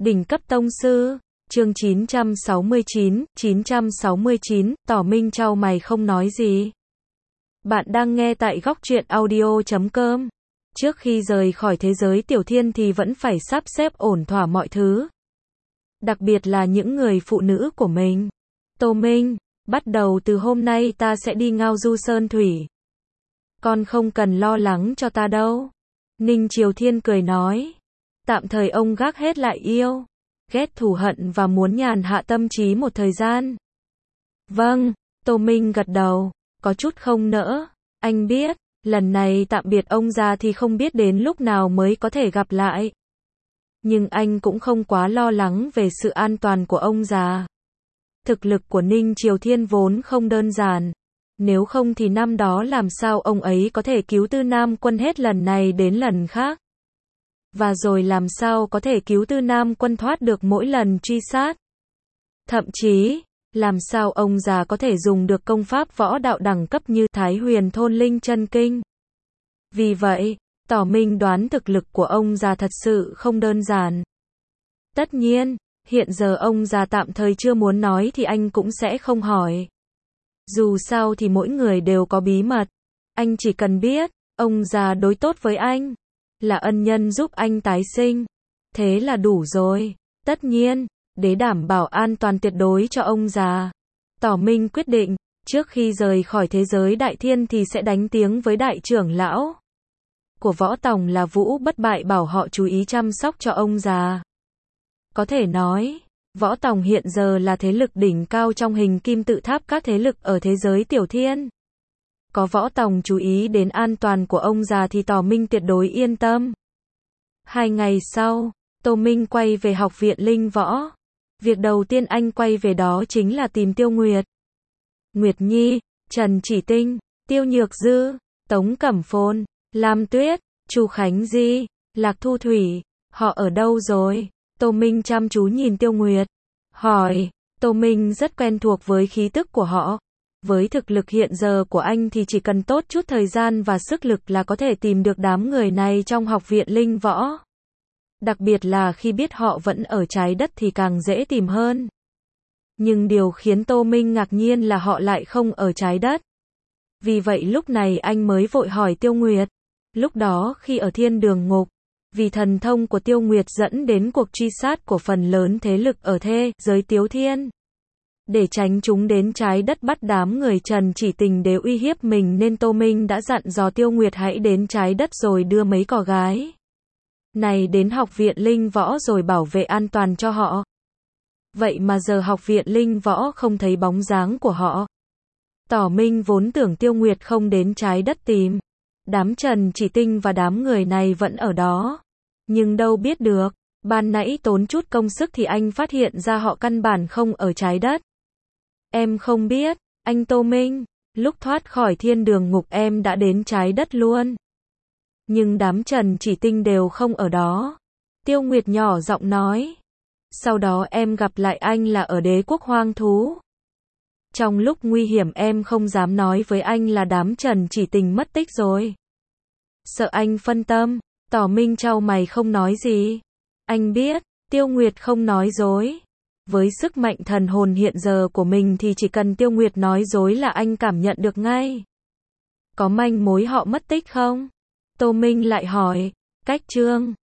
Đỉnh cấp tông sư, chương 969, Tỏ Minh chau mày không nói gì. Bạn đang nghe tại góc truyện audio.com. Trước khi rời khỏi thế giới tiểu thiên thì vẫn phải sắp xếp ổn thỏa mọi thứ. Đặc biệt là những người phụ nữ của mình. Tô Minh, bắt đầu từ hôm nay ta sẽ đi ngao du sơn thủy. Con không cần lo lắng cho ta đâu. Ninh Triều Thiên cười nói. Tạm thời ông gác hết lại yêu, ghét thù hận và muốn nhàn hạ tâm trí một thời gian. Vâng, Tô Minh gật đầu, có chút không nỡ. Anh biết, lần này tạm biệt ông già thì không biết đến lúc nào mới có thể gặp lại. Nhưng anh cũng không quá lo lắng về sự an toàn của ông già. Thực lực của Ninh Triều Thiên vốn không đơn giản. Nếu không thì năm đó làm sao ông ấy có thể cứu Tư Nam Quân hết lần này đến lần khác. Và rồi làm sao có thể cứu Tư Nam Quân thoát được mỗi lần truy sát. Thậm chí, làm sao ông già có thể dùng được công pháp võ đạo đẳng cấp như Thái Huyền Thôn Linh Chân Kinh. Vì vậy, Tỏ Minh đoán thực lực của ông già thật sự không đơn giản. Tất nhiên, hiện giờ ông già tạm thời chưa muốn nói thì anh cũng sẽ không hỏi. Dù sao thì mỗi người đều có bí mật. Anh chỉ cần biết, ông già đối tốt với anh, là ân nhân giúp anh tái sinh. Thế là đủ rồi. Tất nhiên, để đảm bảo an toàn tuyệt đối cho ông già, Tỏ Minh quyết định, trước khi rời khỏi thế giới đại thiên thì sẽ đánh tiếng với đại trưởng lão của võ tòng là Vũ Bất Bại bảo họ chú ý chăm sóc cho ông già. Có thể nói, võ tòng hiện giờ là thế lực đỉnh cao trong hình kim tự tháp các thế lực ở thế giới tiểu thiên. Có võ tòng chú ý đến an toàn của ông già thì Tỏ Minh tuyệt đối yên tâm. 2 ngày sau, Tô Minh quay về học viện Linh Võ. Việc đầu tiên anh quay về đó chính là tìm Tiêu Nguyệt. Nguyệt Nhi, Trần Chỉ Tinh, Tiêu Nhược Dư, Tống Cẩm Phồn, Lam Tuyết, Chu Khánh Di, Lạc Thu Thủy, họ ở đâu rồi? Tô Minh chăm chú nhìn Tiêu Nguyệt, hỏi. Tô Minh rất quen thuộc với khí tức của họ. Với thực lực hiện giờ của anh thì chỉ cần tốt chút thời gian và sức lực là có thể tìm được đám người này trong học viện Linh Võ. Đặc biệt là khi biết họ vẫn ở trái đất thì càng dễ tìm hơn. Nhưng điều khiến Tô Minh ngạc nhiên là họ lại không ở trái đất. Vì vậy lúc này anh mới vội hỏi Tiêu Nguyệt. Lúc đó khi ở Thiên Đường Ngục, vì thần thông của Tiêu Nguyệt dẫn đến cuộc truy sát của phần lớn thế lực ở thế giới Tiếu Thiên. Để tránh chúng đến trái đất bắt đám người Trần Chỉ Tình đều uy hiếp mình nên Tô Minh đã dặn dò Tiêu Nguyệt hãy đến trái đất rồi đưa mấy cò gái này đến học viện Linh Võ rồi bảo vệ an toàn cho họ. Vậy mà giờ học viện Linh Võ không thấy bóng dáng của họ. Tỏ Minh vốn tưởng Tiêu Nguyệt không đến trái đất tìm. Đám Trần Chỉ Tinh và đám người này vẫn ở đó. Nhưng đâu biết được, ban nãy tốn chút công sức thì anh phát hiện ra họ căn bản không ở trái đất. Em không biết, anh Tô Minh, lúc thoát khỏi Thiên Đường Ngục em đã đến trái đất luôn. Nhưng đám Trần Chỉ Tinh đều không ở đó. Tiêu Nguyệt nhỏ giọng nói. Sau đó em gặp lại anh là ở Đế Quốc Hoang Thú. Trong lúc nguy hiểm em không dám nói với anh là đám Trần Chỉ Tình mất tích rồi. Sợ anh phân tâm, Tỏ Minh chau mày không nói gì. Anh biết, Tiêu Nguyệt không nói dối. Với sức mạnh thần hồn hiện giờ của mình thì chỉ cần Tiêu Nguyệt nói dối là anh cảm nhận được ngay. Có manh mối họ mất tích không? Tô Minh lại hỏi. Cách Trương